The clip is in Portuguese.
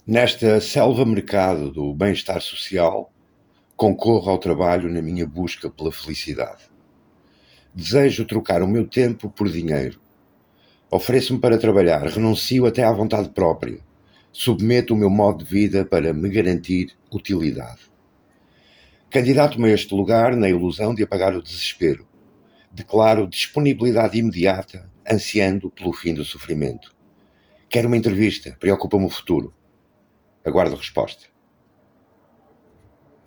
Nesta selva-mercado do bem-estar social, concorro ao trabalho na minha busca pela felicidade. Desejo trocar o meu tempo por dinheiro. Ofereço-me para trabalhar, renuncio até à vontade própria. Submeto o meu modo de vida para me garantir utilidade. Candidato-me a este lugar na ilusão de apagar o desespero. Declaro disponibilidade imediata, ansiando pelo fim do sofrimento. Quero uma entrevista, preocupa-me o futuro. Aguardo resposta.